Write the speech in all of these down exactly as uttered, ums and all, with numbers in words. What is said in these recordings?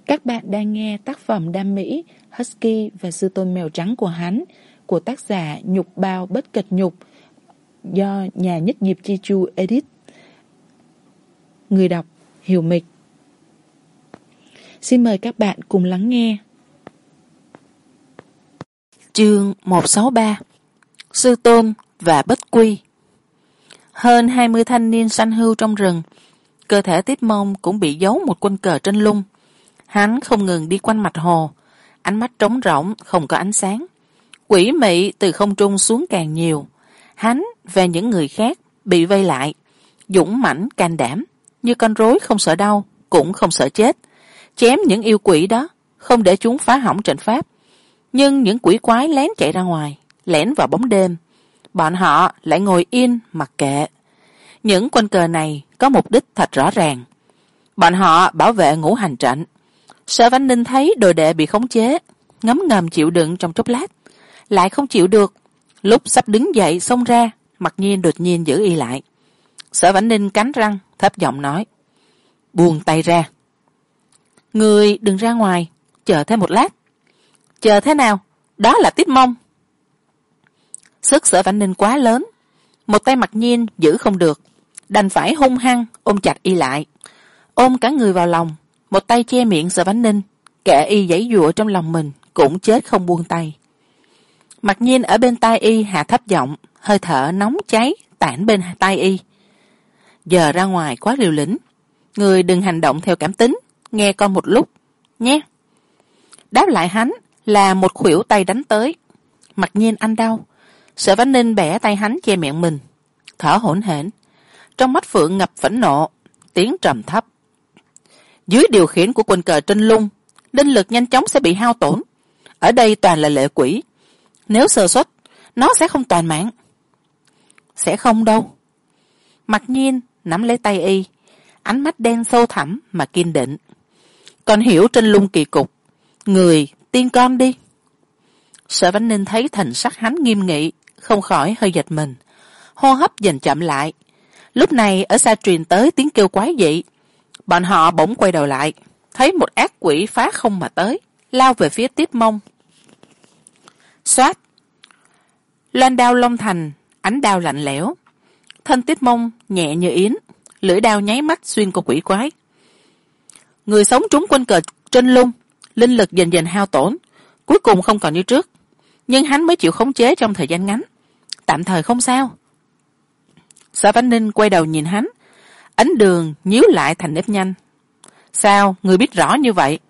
Các bạn đang nghe tác phẩm đam mỹ Husky và sư tôn mèo trắng của hắn của tác giả Nhục Bao Bất Kịch Nhục do nhà nhất nghiệp Chi Chu edit. Người đọc Hiểu Mịch. Xin mời các bạn cùng lắng nghe. Chương một sáu ba Sư tôn và Bất Quy. Hơn hai mươi thanh niên săn hưu trong rừng, cơ thể Tiếp Mông cũng bị giấu một quân cờ trên lưng. Hắn không ngừng đi quanh mặt hồ, ánh mắt trống rỗng, không có ánh sáng. Quỷ mị từ không trung xuống càng nhiều. Hắn và những người khác bị vây lại, dũng mãnh can đảm, như con rối không sợ đau, cũng không sợ chết. Chém những yêu quỷ đó, không để chúng phá hỏng trận pháp. Nhưng những quỷ quái lén chạy ra ngoài, lẻn vào bóng đêm. Bọn họ lại ngồi yên mặc kệ. Những quân cờ này có mục đích thật rõ ràng. Bọn họ bảo vệ ngũ hành trận. Sở Vãn Ninh thấy đồ đệ bị khống chế, ngấm ngầm chịu đựng trong chốc lát, lại không chịu được. Lúc sắp đứng dậy xông ra, Mặc Nhiên đột nhiên giữ y lại. Sở Vãn Ninh cắn răng, thấp giọng nói: "Buông tay ra." "Người đừng ra ngoài, chờ thêm một lát." "Chờ thế nào? Đó là Tiếp Mông." Sức Sở Vãn Ninh quá lớn, một tay Mặc Nhiên giữ không được, đành phải hung hăng ôm chặt y lại, ôm cả người vào lòng, một tay che miệng Sở Vãn Ninh, kệ y giãy giụa trong lòng mình cũng chết không buông tay. Mặc Nhiên ở bên tai y hạ thấp giọng, hơi thở nóng cháy tản bên tai y: "Giờ ra ngoài quá liều lĩnh, người đừng hành động theo cảm tính, nghe con một lúc nhé." Đáp lại hắn là một khuỷu tay đánh tới. Mặc Nhiên ăn đau. Sở Vãn Ninh bẻ tay hắn che miệng mình, thở hổn hển, trong mắt phượng ngập phẫn nộ, tiếng trầm thấp: "Dưới điều khiển của quân cờ trên lung, linh lực nhanh chóng sẽ bị hao tổn. Ở đây toàn là lệ quỷ, nếu sơ suất nó sẽ không toàn mạng." "Sẽ không đâu." Mặc Nhiên nắm lấy tay y, ánh mắt đen sâu thẳm mà kiên định: "Con hiểu trên lung kỳ cục, người tiên con đi." Sở Vãn Ninh thấy thần sắc hắn nghiêm nghị, không khỏi hơi giật mình, hô hấp dần chậm lại. Lúc này ở xa truyền tới tiếng kêu quái dị. Bọn họ bỗng quay đầu lại, thấy một ác quỷ phá không mà tới, lao về phía Tiếp Mông. Xoát! Loan đao long thành, ánh đao lạnh lẽo. Thân Tiếp Mông nhẹ như yến, lưỡi đao nháy mắt xuyên qua quỷ quái. Người sống trúng quân cờ trên lung, linh lực dần dần hao tổn, cuối cùng không còn như trước, nhưng hắn mới chịu khống chế trong thời gian ngắn, tạm thời không sao. Sở Vãn Ninh quay đầu nhìn hắn, ánh đường nhíu lại thành nếp nhanh. "Sao người biết rõ như vậy?"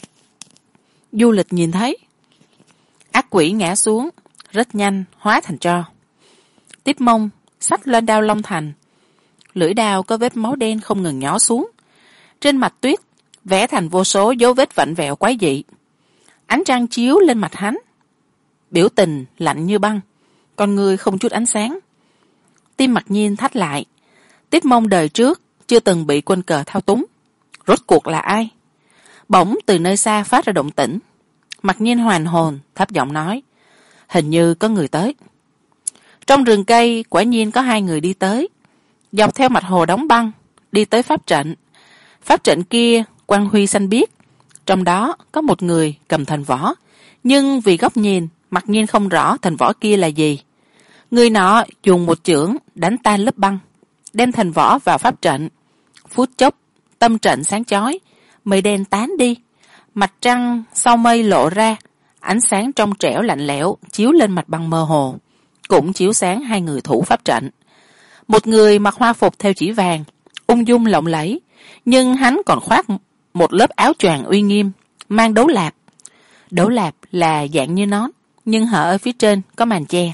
Du Lịch nhìn thấy. Ác quỷ ngã xuống, rất nhanh hóa thành tro. Tiếp Mông xách lên đao long thành, lưỡi đao có vết máu đen không ngừng nhỏ xuống, trên mặt tuyết vẽ thành vô số dấu vết vặn vẹo quái dị. Ánh trăng chiếu lên mặt hắn, biểu tình lạnh như băng, con người không chút ánh sáng. Tim Mặc Nhiên thắt lại. Tiếp Mông đời trước chưa từng bị quân cờ thao túng, rốt cuộc là ai? Bỗng từ nơi xa phát ra động tĩnh. Mặc Nhiên hoàn hồn, thấp giọng nói: "Hình như có người tới." Trong rừng cây quả nhiên có hai người đi tới, dọc theo mặt hồ đóng băng đi tới pháp trận. Pháp trận kia quang huy xanh biếc, trong đó có một người cầm thần võ, nhưng vì góc nhìn Mặc Nhiên không rõ thần võ kia là gì. Người nọ dùng một chưởng đánh tan lớp băng, đem thần võ vào pháp trận. Phút chốc tâm trận sáng chói, mây đen tán đi, mặt trăng sau mây lộ ra, ánh sáng trong trẻo lạnh lẽo chiếu lên mặt băng mơ hồ, cũng chiếu sáng hai người thủ pháp trận. Một người mặc hoa phục theo chỉ vàng, ung dung lộng lẫy, nhưng hắn còn khoác một lớp áo choàng uy nghiêm, mang đấu lạp. Đấu lạp là dạng như nón, nhưng hở ở phía trên có màn che,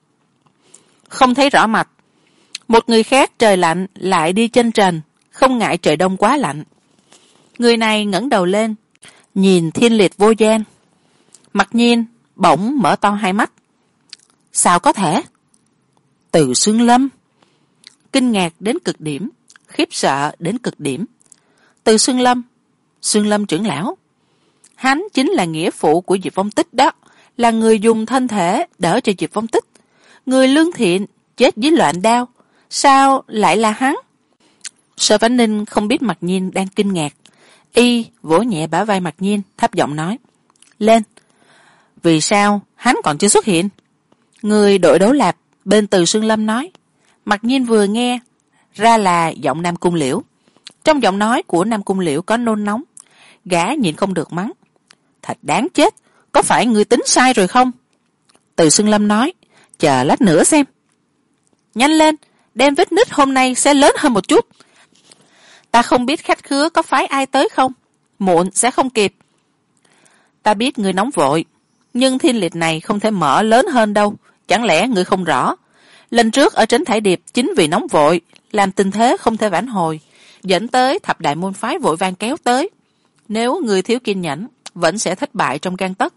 không thấy rõ mặt. Một người khác trời lạnh lại đi chân trần, không ngại trời đông quá lạnh. Người này ngẩng đầu lên, nhìn thiên liệt vô gian. Mặc Nhiên bỗng mở to hai mắt. "Sao có thể?" "Từ Xương Lâm." Kinh ngạc đến cực điểm, khiếp sợ đến cực điểm. Từ Xương Lâm? Xương Lâm trưởng lão? Hắn chính là nghĩa phụ của Diệp Vong Tích đó, là người dùng thân thể đỡ cho Diệp Vong Tích, người lương thiện chết dưới loạn đao, sao lại là hắn? Sở Vãn Ninh không biết Mặc Nhiên đang kinh ngạc, Y vỗ nhẹ bả vai Mạc Nhiên, thấp giọng nói: Lên. Vì sao hắn còn chưa xuất hiện? Người đội đấu lạp bên Từ Sương Lâm nói. Mạc Nhiên vừa nghe ra là giọng Nam Cung Liễu. Trong giọng nói của Nam Cung Liễu có nôn nóng. Gã nhịn không được mắng: Thật đáng chết, có phải ngươi tính sai rồi không? Từ Sương Lâm nói: Chờ lát nữa xem. Nhanh lên, đem vết nứt hôm nay sẽ lớn hơn một chút. Ta không biết khách khứa có phái ai tới không, muộn sẽ không kịp. Ta biết ngươi nóng vội, nhưng thiên liệt này không thể mở lớn hơn đâu. Chẳng lẽ ngươi không rõ? Lần trước ở Trấn Thải Điệp chính vì nóng vội, làm tình thế không thể vãn hồi, dẫn tới thập đại môn phái vội vàng kéo tới. Nếu ngươi thiếu kiên nhẫn, vẫn sẽ thất bại trong gang tấc.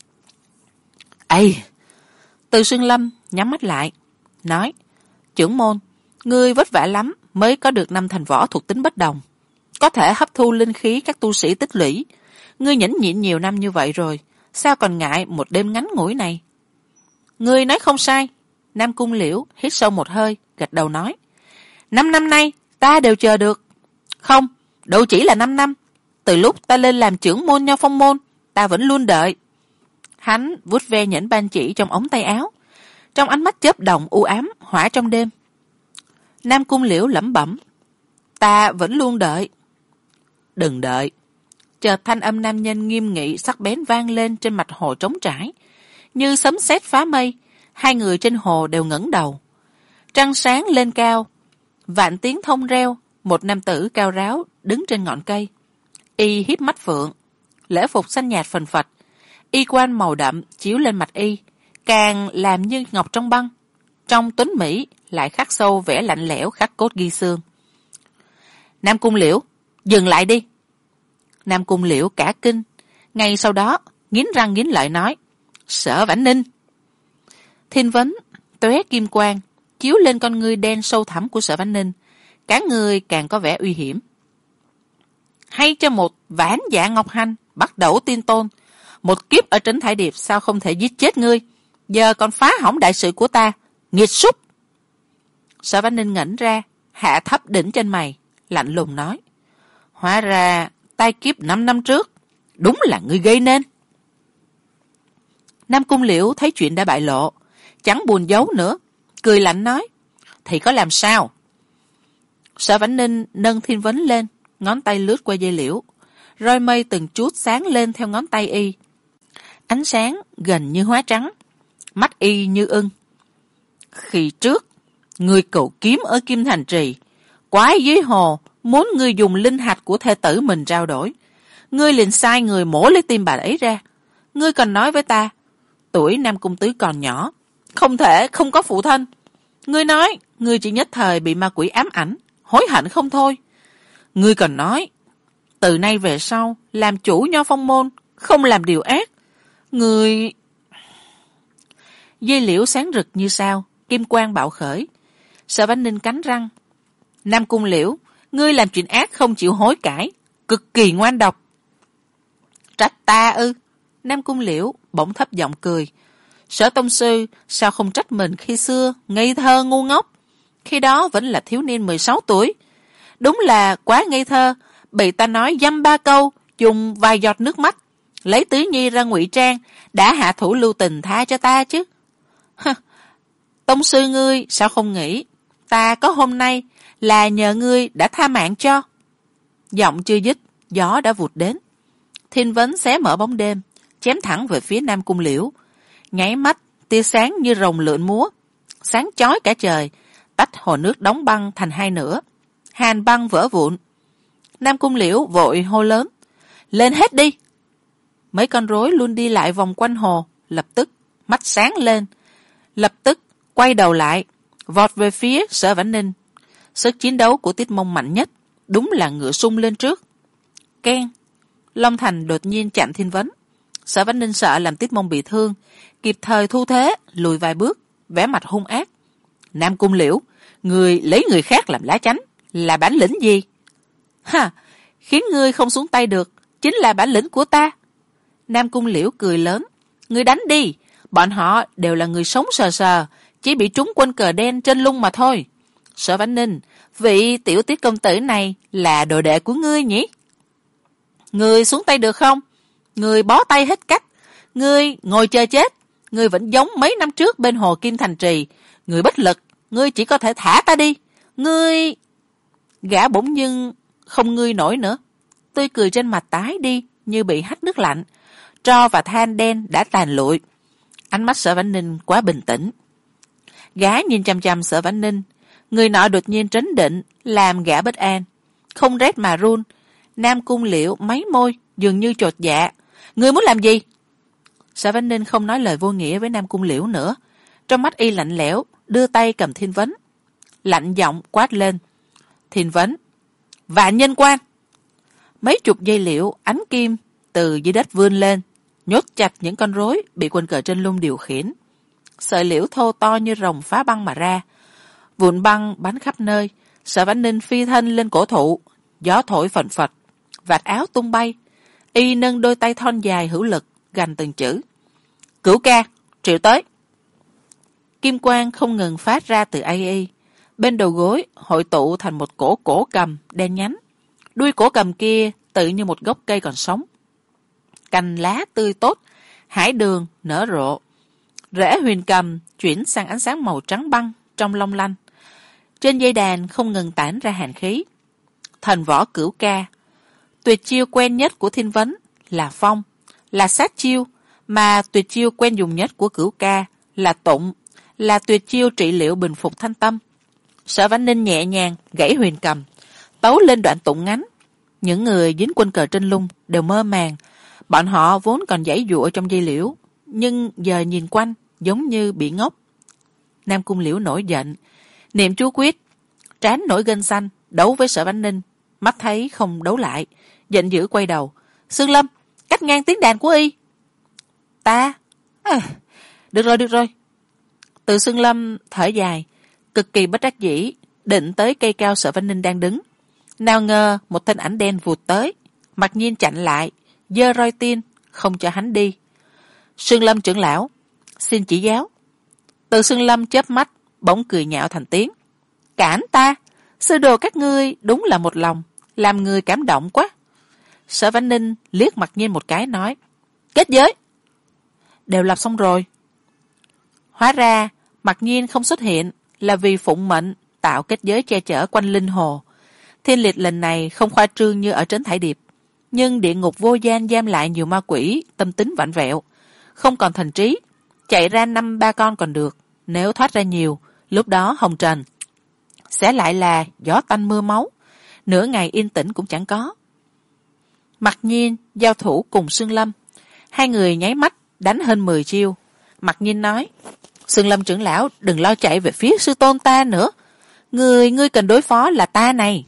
Ây! Từ Sương Lâm nhắm mắt lại, nói: Trưởng môn, ngươi vất vả lắm mới có được năm thành võ thuộc tính bất đồng, có thể hấp thu linh khí các tu sĩ tích lũy. Ngươi nhẫn nhịn nhiều năm như vậy rồi, sao còn ngại một đêm ngắn ngủi này? Ngươi nói không sai. Nam Cung Liễu hít sâu một hơi, gật đầu nói: Năm năm nay ta đều chờ được. Không, đâu chỉ là năm năm. Từ lúc ta lên làm trưởng môn Nho Phong môn, ta vẫn luôn đợi. Hắn vuốt ve nhẫn ban chỉ trong ống tay áo, trong ánh mắt chớp động u ám hỏa trong đêm. Nam Cung Liễu lẩm bẩm: Ta vẫn luôn đợi. Đừng đợi. Chợt thanh âm nam nhân nghiêm nghị sắc bén vang lên trên mặt hồ trống trải, như sấm sét phá mây. Hai người trên hồ đều ngẩng đầu. Trăng sáng lên cao, vạn tiếng thông reo. Một nam tử cao ráo đứng trên ngọn cây. Y hiếp mắt phượng, lễ phục xanh nhạt phần phật, y quan màu đậm chiếu lên mặt y, càng làm như ngọc trong băng. Trong tuấn mỹ lại khắc sâu vẻ lạnh lẽo khắc cốt ghi xương. Nam Cung Liễu, dừng lại đi. Nam Cung Liễu cả kinh, ngay sau đó nghiến răng nghiến lợi nói: Sở Vãn Ninh. Thiên vấn tóe kim quang chiếu lên con ngươi đen sâu thẳm của Sở Vãn Ninh, cả người càng có vẻ uy hiểm. Hay cho một vãn dạ ngọc hành bắt đầu tiên tôn, một kiếp ở Trấn Thải Điệp sao không thể giết chết ngươi, giờ còn phá hỏng đại sự của ta, nghiệt súc. Sở Vãn Ninh ngẩng ra, hạ thấp đỉnh trên mày, lạnh lùng nói: Hóa ra tai kiếp năm năm trước đúng là ngươi gây nên. Nam Cung Liễu thấy chuyện đã bại lộ, chẳng buồn giấu nữa, cười lạnh nói: Thì có làm sao? Sở Vãn Ninh nâng thiên vấn lên, ngón tay lướt qua dây liễu, roi mây từng chút sáng lên theo ngón tay y. Ánh sáng gần như hóa trắng, mắt y như ưng. Khi trước, ngươi cầu kiếm ở Kim Thành Trì, quái dưới hồ muốn ngươi dùng linh hạch của thê tử mình trao đổi, ngươi liền sai người mổ lấy tim bà ấy ra. Ngươi còn nói với ta, tuổi Nam Cung Tứ còn nhỏ, không thể không có phụ thân. Ngươi nói, ngươi chỉ nhất thời bị ma quỷ ám ảnh, hối hận không thôi. Ngươi còn nói, từ nay về sau, làm chủ Nho Phong môn, không làm điều ác. Ngươi... Dây liễu sáng rực như sao, kim quang bạo khởi. Sở Vãn Ninh cắn răng: Nam Cung Liễu, ngươi làm chuyện ác không chịu hối cải, cực kỳ ngoan độc. Trách ta ư? Nam Cung Liễu bỗng thấp giọng cười. Sở tông sư sao không trách mình khi xưa ngây thơ ngu ngốc, khi đó vẫn là thiếu niên mười sáu tuổi. Đúng là quá ngây thơ, bị ta nói dăm ba câu, dùng vài giọt nước mắt, lấy Tứ Nhi ra ngụy trang, đã hạ thủ lưu tình tha cho ta chứ. Hơ, tông sư ngươi sao không nghĩ ta có hôm nay là nhờ ngươi đã tha mạng cho. Giọng chưa dứt, gió đã vụt đến. Thiên vấn xé mở bóng đêm, chém thẳng về phía Nam Cung Liễu. Nháy mắt, tia sáng như rồng lượn múa, sáng chói cả trời, tách hồ nước đóng băng thành hai nửa. Hàn băng vỡ vụn. Nam Cung Liễu vội hô lớn: Lên hết đi! Mấy con rối luôn đi lại vòng quanh hồ, lập tức mắt sáng lên, lập tức quay đầu lại, vọt về phía Sở Vãn Ninh. Sức chiến đấu của Tiết Mông mạnh nhất, đúng là ngựa sung lên trước. Keng! Long Thành đột nhiên chặn thiên vấn. Sở Vãn Ninh sợ làm Tiết Mông bị thương, kịp thời thu thế, lùi vài bước, vẻ mặt hung ác. Nam Cung Liễu, người lấy người khác làm lá chắn, là bản lĩnh gì? Ha! Khiến ngươi không xuống tay được, chính là bản lĩnh của ta. Nam Cung Liễu cười lớn: Ngươi đánh đi, bọn họ đều là người sống sờ sờ, chỉ bị trúng quân cờ đen trên lưng mà thôi. Sở Vãn Ninh, vị tiểu Tiết công tử này là đồ đệ của ngươi nhỉ? Ngươi xuống tay được không? Ngươi bó tay hết cách. Ngươi ngồi chờ chết. Ngươi vẫn giống mấy năm trước bên hồ Kim Thành Trì. Ngươi bất lực. Ngươi chỉ có thể thả ta đi. Ngươi... Gã bỗng nhưng không ngươi nổi nữa. Tươi cười trên mặt tái đi như bị hắt nước lạnh. Tro và than đen đã tàn lụi. Ánh mắt Sở Vãn Ninh quá bình tĩnh. Gã nhìn chằm chằm Sở Vãn Ninh. Người nọ đột nhiên trấn định, làm gã bất an. Không rét mà run. Nam Cung Liễu mấy môi, dường như chột dạ. Ngươi muốn làm gì? Sở Vãn Ninh không nói lời vô nghĩa với Nam Cung Liễu nữa. Trong mắt y lạnh lẽo, đưa tay cầm thiên vấn. Lạnh giọng quát lên. Thiên vấn. Vạn nhân quan. Mấy chục dây liễu, ánh kim, từ dưới đất vươn lên, nhốt chặt những con rối bị quân cờ trên lung điều khiển. Sợi liễu thô to như rồng phá băng mà ra. Vụn băng bắn khắp nơi. Sở Vãn Ninh phi thân lên cổ thụ. Gió thổi phần phật. Vạt áo tung bay. Y nâng đôi tay thon dài hữu lực, gằn từng chữ. Cửu ca, triệu tới. Kim quang không ngừng phát ra từ a i. Bên đầu gối hội tụ thành một cổ cổ cầm đen nhánh. Đuôi cổ cầm kia tự như một gốc cây còn sống. Cành lá tươi tốt, hải đường nở rộ. Rễ huyền cầm chuyển sang ánh sáng màu trắng băng trong long lanh. Trên dây đàn không ngừng tản ra hàn khí. Thần võ cửu ca. Tuyệt chiêu quen nhất của Thiên Vấn là phong, là sát chiêu, mà tuyệt chiêu quen dùng nhất của cửu ca là tụng, là tuyệt chiêu trị liệu bình phục thanh tâm. Sở Vãn Ninh nhẹ nhàng gãy huyền cầm, tấu lên đoạn tụng ngắn. Những người dính quân cờ trên lung đều mơ màng. Bọn họ vốn còn giãy giụa trong dây liễu, nhưng giờ nhìn quanh giống như bị ngốc. Nam Cung Liễu nổi giận, niệm chú quyết, trán nổi gân xanh, đấu với Sở Vãn Ninh. Mắt thấy không đấu lại, giận dữ quay đầu. Sương Lâm, cắt ngang tiếng đàn của y. Ta? À, được rồi, được rồi. Từ Sương Lâm thở dài, cực kỳ bất đắc dĩ, định tới cây cao Sở Vãn Ninh đang đứng. Nào ngờ một thân ảnh đen vụt tới, mặc nhiên chặn lại, giơ roi tiên, không cho hắn đi. Sương Lâm trưởng lão, xin chỉ giáo. Từ Sương Lâm chớp mắt, bỗng cười nhạo thành tiếng. Cản ta, sư đồ các ngươi đúng là một lòng, làm người cảm động quá. Sở Vãn Ninh liếc Mặc Nhiên một cái nói. Kết giới. Đều lập xong rồi. Hóa ra, Mặc Nhiên không xuất hiện là vì phụng mệnh tạo kết giới che chở quanh linh hồ. Thiên liệt lần này không khoa trương như ở Trấn Thải Điệp, nhưng địa ngục vô gian giam lại nhiều ma quỷ, tâm tính vặn vẹo, không còn thành trí. Chạy ra năm ba con còn được, nếu thoát ra nhiều, lúc đó hồng trần sẽ lại là gió tanh mưa máu, nửa ngày yên tĩnh cũng chẳng có. Mặc Nhiên giao thủ cùng Sương Lâm, hai người nháy mắt đánh hơn mười chiêu. Mặc Nhiên nói, Sương Lâm trưởng lão đừng lo chạy về phía sư tôn ta nữa, người ngươi cần đối phó là ta này.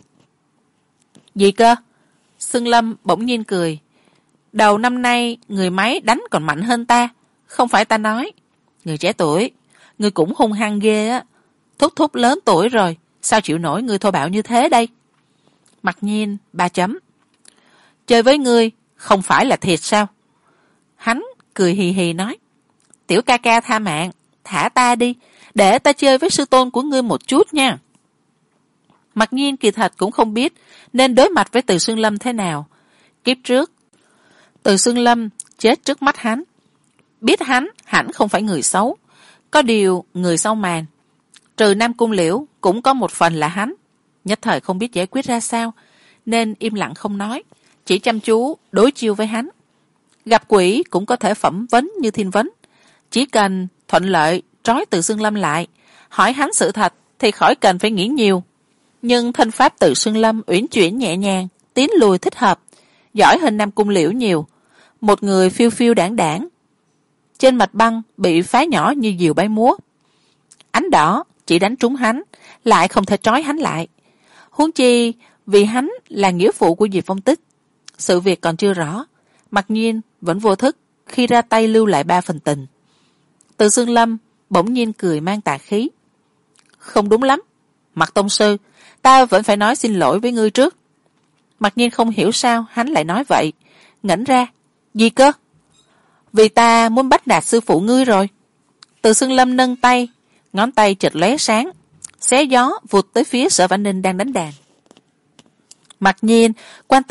Gì cơ? Sương Lâm bỗng nhiên cười. Đầu năm nay người máy đánh còn mạnh hơn ta, không phải ta nói. Người trẻ tuổi, người cũng hung hăng ghê á. Thúc thúc lớn tuổi rồi, sao chịu nổi người thô bạo như thế đây? Mặc Nhiên ba chấm. Chơi với ngươi không phải là thiệt sao? Hắn cười hì hì nói. Tiểu ca ca tha mạng, thả ta đi, để ta chơi với sư tôn của ngươi một chút nha. Mặc Nhiên kỳ thật cũng không biết nên đối mặt với Từ Sương Lâm thế nào. Kiếp trước, Từ Sương Lâm chết trước mắt hắn. Biết hắn hẳn không phải người xấu, có điều người sau màn. Trừ Nam Cung Liễu cũng có một phần là hắn. Nhất thời không biết giải quyết ra sao, nên im lặng không nói, chỉ chăm chú đối chiêu với hắn. Gặp quỷ cũng có thể phẩm vấn như Thiên Vấn. Chỉ cần thuận lợi trói Từ Sương Lâm lại, hỏi hắn sự thật thì khỏi cần phải nghĩ nhiều. Nhưng thân pháp Từ Sương Lâm uyển chuyển nhẹ nhàng, tiến lùi thích hợp, giỏi hơn Nam Cung Liễu nhiều. Một người phiêu phiêu đảng đảng, trên mặt băng bị phá nhỏ như diều bay múa. Ánh đỏ chỉ đánh trúng hắn, lại không thể trói hắn lại. Huống chi vì hắn là nghĩa phụ của Diệp Phong Tích. Sự việc còn chưa rõ, Mặc Nhiên vẫn vô thức khi ra tay lưu lại ba phần tình. Từ Sương Lâm bỗng nhiên cười mang tà khí. Không đúng lắm, Mặc tông sư, ta vẫn phải nói xin lỗi với ngươi trước. Mặc Nhiên không hiểu sao hắn lại nói vậy, ngẩn ra. Gì cơ? Vì ta muốn bắt nạt sư phụ ngươi rồi. Từ Sương Lâm nâng tay, ngón tay chợt lóe sáng, xé gió vụt tới phía Sở Vãn Ninh đang đánh đàn. Mặc Nhiên quan tâm nhất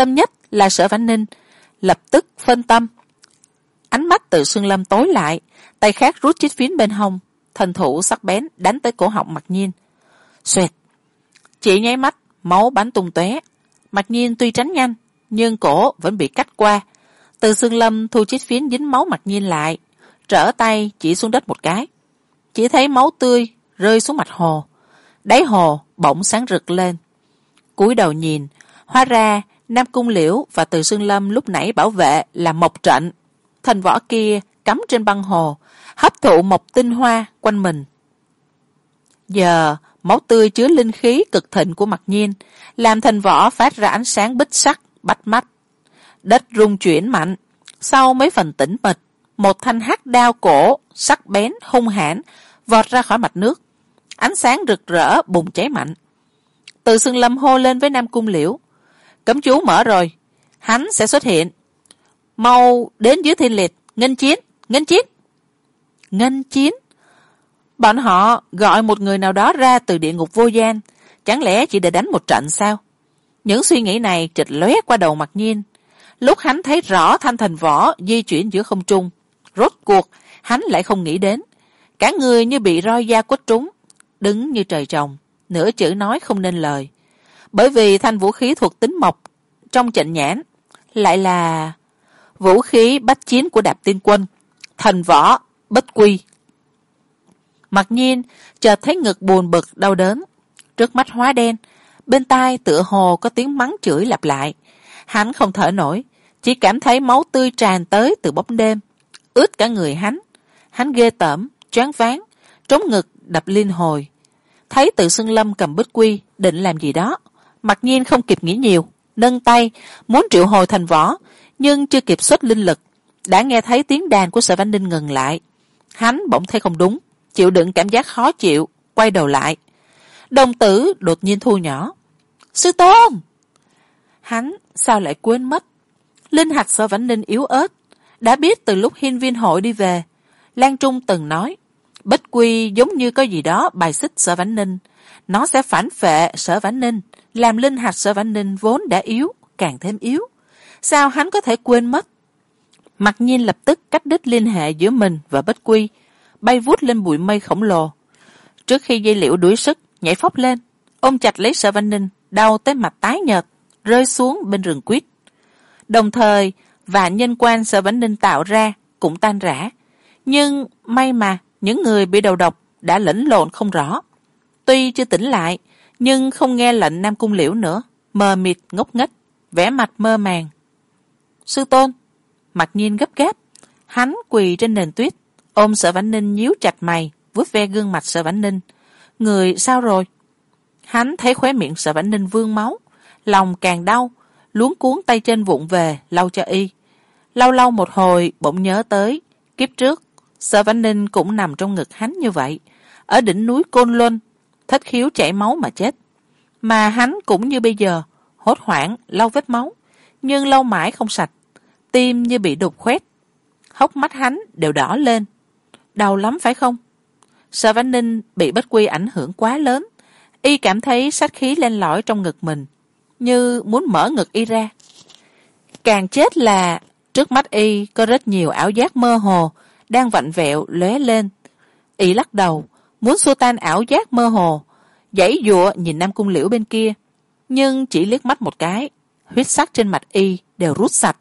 là Sở Vãn Ninh, lập tức phân tâm. Ánh mắt Từ Xương Lâm tối lại, tay khác rút chiếc phiến bên hông, thân thủ sắc bén đánh tới cổ họng Mặc Nhiên. Xoẹt, chỉ nháy mắt, máu bắn tung tóe. Mặc Nhiên tuy tránh nhanh, nhưng cổ vẫn bị cắt qua. Từ Xương Lâm thu chiếc phiến dính máu Mặc Nhiên lại, trở tay chỉ xuống đất một cái. Chỉ thấy máu tươi rơi xuống mặt hồ. Đáy hồ bỗng sáng rực lên. Cúi đầu nhìn, hóa ra Nam Cung Liễu và Từ Xương Lâm lúc nãy bảo vệ là mộc trận. Thành võ kia cắm trên băng hồ, hấp thụ mộc tinh hoa quanh mình. Giờ máu tươi chứa linh khí cực thịnh của Mặc Nhiên, làm thành võ phát ra ánh sáng bích sắc bắt mắt. Đất rung chuyển mạnh, sau mấy phần tĩnh mịch, một thanh hắc đao cổ sắc bén hung hãn vọt ra khỏi mặt nước. Ánh sáng rực rỡ bùng cháy mạnh. Từ Xương Lâm hô lên với Nam Cung Liễu, cấm chú mở rồi, hắn sẽ xuất hiện, mau đến dưới thiên liệt nghênh chiến, nghênh chiến. Nghênh chiến? Bọn họ gọi một người nào đó ra từ địa ngục vô gian, chẳng lẽ chỉ để đánh một trận sao? Những suy nghĩ này trịch lóe qua đầu Mặc Nhiên. Lúc hắn thấy rõ thanh thành võ di chuyển giữa không trung, rốt cuộc hắn lại không nghĩ đến. Cả người như bị roi da quất trúng, đứng như trời trồng, nửa chữ nói không nên lời. Bởi vì thanh vũ khí thuộc tính mộc trong trận nhãn lại là vũ khí bách chiến của Đạp Tiên Quân, thành võ bất quy. Mặc Nhiên chợt thấy ngực buồn bực đau đớn, trước mắt hóa đen, bên tai tựa hồ có tiếng mắng chửi lặp lại. Hắn không thở nổi, chỉ cảm thấy máu tươi tràn tới từ bóng đêm, ướt cả người hắn. Hắn ghê tởm, choáng váng, trống ngực đập liên hồi. Thấy Từ Xương Lâm cầm bích quy định làm gì đó, Mặc Nhiên không kịp nghĩ nhiều, nâng tay muốn triệu hồi thành võ, nhưng chưa kịp xuất linh lực, đã nghe thấy tiếng đàn của Sở Vãn Ninh ngừng lại. Hắn bỗng thấy không đúng, chịu đựng cảm giác khó chịu, quay đầu lại. Đồng tử đột nhiên thu nhỏ. Sư Tôn! Hắn sao lại quên mất? Linh hạch Sở Vãn Ninh yếu ớt, đã biết từ lúc Hiên Viên hội đi về. Lan Trung từng nói, bích quy giống như có gì đó bài xích Sở Vãn Ninh, nó sẽ phản phệ Sở Vãn Ninh, làm linh hạch Sở Vãn Ninh vốn đã yếu càng thêm yếu. Sao hắn có thể quên mất? Mặc Nhiên lập tức cắt đứt liên hệ giữa mình và bích quy, bay vút lên bụi mây khổng lồ. Trước khi dây liễu đuối sức nhảy phóc lên, ôm chặt lấy Sở Vãn Ninh, đau tới mặt tái nhợt, rơi xuống bên rừng quýt. Đồng thời và nhân quan Sở Vãn Ninh tạo ra cũng tan rã. Nhưng may mà những người bị đầu độc đã lẫn lộn không rõ. Tuy chưa tỉnh lại, nhưng không nghe lệnh Nam Cung Liễu nữa, mờ mịt ngốc nghếch, vẻ mặt mơ màng. Sư Tôn! Mặc Nhiên gấp gáp, hắn quỳ trên nền tuyết, ôm Sở Vãn Ninh nhíu chặt mày, vuốt ve gương mặt Sở Vãn Ninh. Người sao rồi? Hắn thấy khóe miệng Sở Vãn Ninh vương máu, lòng càng đau, luống cuống tay chân vụng về lau cho y. Lau lau một hồi bỗng nhớ tới kiếp trước Sở Vãn Ninh cũng nằm trong ngực hắn như vậy, ở đỉnh núi Côn Luân, thất khiếu chảy máu mà chết. Mà hắn cũng như bây giờ, hốt hoảng lau vết máu, nhưng lau mãi không sạch, tim như bị đục khoét, hốc mắt hắn đều đỏ lên. Đau lắm phải không? Sở Vãn Ninh bị bích quy ảnh hưởng quá lớn, y cảm thấy sát khí len lỏi trong ngực mình, như muốn mở ngực y ra. Càng chết là trước mắt y có rất nhiều ảo giác mơ hồ đang vặn vẹo lóe lên. Y lắc đầu muốn xua tan ảo giác mơ hồ, giãy giụa nhìn Nam Cung Liễu bên kia, nhưng chỉ liếc mắt một cái, huyết sắc trên mặt y đều rút sạch.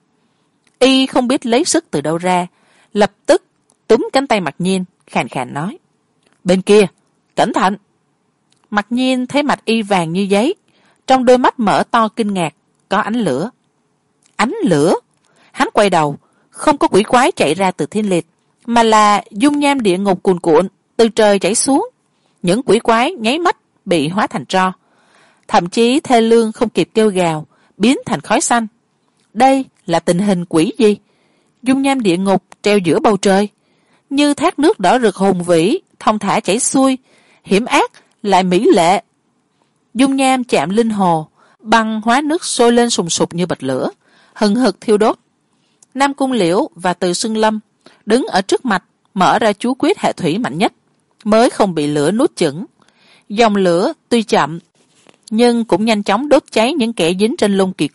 Y không biết lấy sức từ đâu ra, lập tức túm cánh tay Mặc Nhiên, khàn khàn nói, bên kia cẩn thận. Mặc Nhiên thấy mặt y vàng như giấy, trong đôi mắt mở to kinh ngạc, có ánh lửa. Ánh lửa? Hắn quay đầu, không có quỷ quái chạy ra từ thiên liệt, mà là dung nham địa ngục cuồn cuộn từ trời chảy xuống. Những quỷ quái nháy mắt bị hóa thành tro, thậm chí thê lương không kịp kêu gào, biến thành khói xanh. Đây là tình hình quỷ gì? Dung nham địa ngục treo giữa bầu trời, như thác nước đỏ rực hùng vĩ thong thả chảy xuôi, hiểm ác lại mỹ lệ. Dung nham chạm linh hồ, băng hóa nước sôi lên sùng sục như bật lửa, hừng hực thiêu đốt. Nam Cung Liễu và Từ Xương Lâm đứng ở trước mặt, mở ra chú quyết hệ thủy mạnh nhất, mới không bị lửa nuốt chửng. Dòng lửa tuy chậm, nhưng cũng nhanh chóng đốt cháy những kẻ dính trên lung kỳ cục,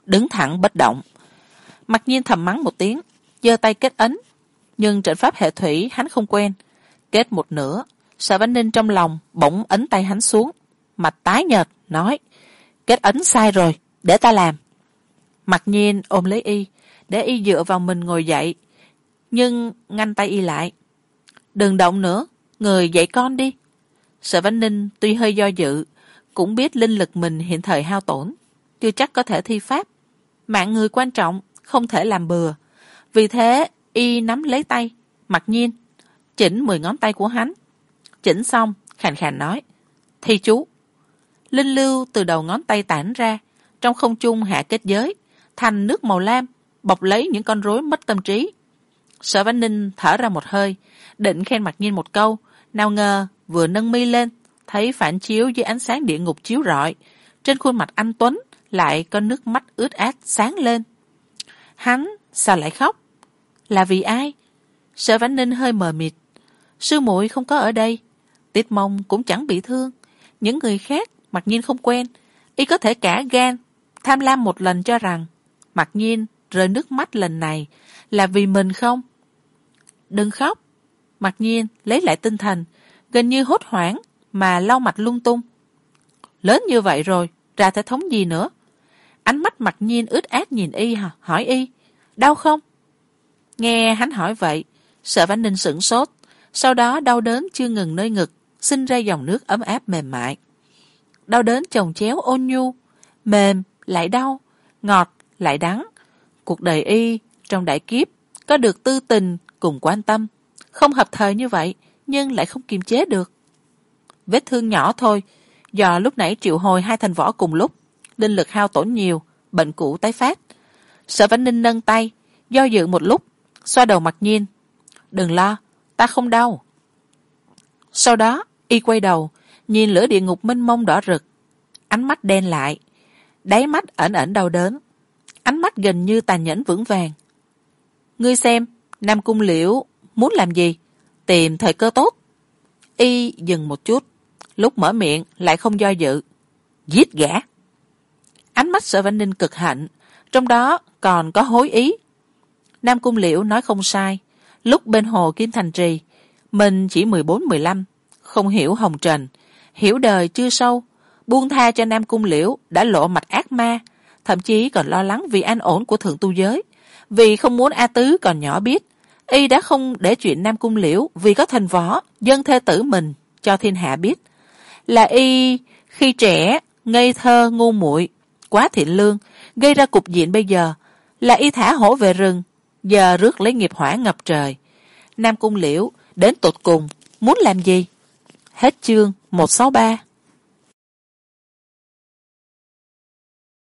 đứng thẳng bất động. Mặc nhiên thầm mắng một tiếng, giơ tay kết ấn, nhưng trận pháp hệ thủy hắn không quen, kết một nửa. Sở Vãn Ninh trong lòng bỗng ấn tay hắn xuống, mặt tái nhợt nói: kết ấn sai rồi, để ta làm. Mặc nhiên ôm lấy y, để y dựa vào mình ngồi dậy, nhưng ngăn tay y lại: đừng động nữa, người dạy con đi. Sở Vãn Ninh tuy hơi do dự, cũng biết linh lực mình hiện thời hao tổn, chưa chắc có thể thi pháp, mạng người quan trọng, không thể làm bừa. Vì thế y nắm lấy tay Mặc nhiên, chỉnh mười ngón tay của hắn. Chỉnh xong khàn khàn nói: thi chú. Linh lưu từ đầu ngón tay tản ra, trong không trung hạ kết giới, thành nước màu lam, bọc lấy những con rối mất tâm trí. Sở Vãn Ninh thở ra một hơi, định khen Mặc nhiên một câu, nào ngờ vừa nâng mi lên, thấy phản chiếu dưới ánh sáng địa ngục chiếu rọi, trên khuôn mặt anh tuấn lại có nước mắt ướt át sáng lên. Hắn sao lại khóc? Là vì ai? Sở Vãn Ninh hơi mờ mịt. Sư muội không có ở đây, Tiết Mông cũng chẳng bị thương, những người khác Mặc nhiên không quen, y có thể cả gan tham lam một lần cho rằng Mặc nhiên rơi nước mắt lần này là vì mình không? Đừng khóc. Mặc nhiên lấy lại tinh thần, gần như hốt hoảng mà lau mặt lung tung. Lớn như vậy rồi, ra thể thống gì nữa? Ánh mắt Mặc nhiên ướt át nhìn y, hỏi y: đau không? Nghe hắn hỏi vậy, Sở Vãn Ninh sửng sốt, sau đó đau đớn chưa ngừng nơi ngực, sinh ra dòng nước ấm áp mềm mại. Đau đớn chồng chéo ôn nhu, mềm lại đau, ngọt lại đắng. Cuộc đời y trong đại kiếp có được tư tình cùng quan tâm, không hợp thời như vậy, nhưng lại không kiềm chế được. Vết thương nhỏ thôi, do lúc nãy triệu hồi hai thành võ cùng lúc, linh lực hao tổn nhiều, bệnh cũ tái phát. Sở Vãn Ninh nâng tay, do dự một lúc, xoa đầu Mặc nhiên: đừng lo, ta không đau. Sau đó y quay đầu, nhìn lửa địa ngục mênh mông đỏ rực, ánh mắt đen lại, đáy mắt ẩn ẩn đau đớn, ánh mắt gần như tàn nhẫn vững vàng. Ngươi xem, Nam Cung Liễu muốn làm gì? Tìm thời cơ tốt. Y dừng một chút, lúc mở miệng lại không do dự: giết gã. Ánh mắt Sở Vãn Ninh cực hạnh, trong đó còn có hối ý. Nam Cung Liễu nói không sai, lúc bên hồ Kim Thành Trì, mình chỉ mười bốn mười lăm, không hiểu hồng trần, hiểu đời chưa sâu, buông tha cho Nam Cung Liễu đã lộ mạch ác ma, thậm chí còn lo lắng vì an ổn của thượng tu giới. Vì không muốn A Tứ còn nhỏ biết, y đã không để chuyện Nam Cung Liễu vì có thành võ dân thê tử mình cho thiên hạ biết. Là y khi trẻ ngây thơ ngu muội, quá thiện lương, gây ra cục diện bây giờ. Là y thả hổ về rừng, giờ rước lấy nghiệp hỏa ngập trời. Nam Cung Liễu đến tột cùng muốn làm gì? Hết chương một sáu ba.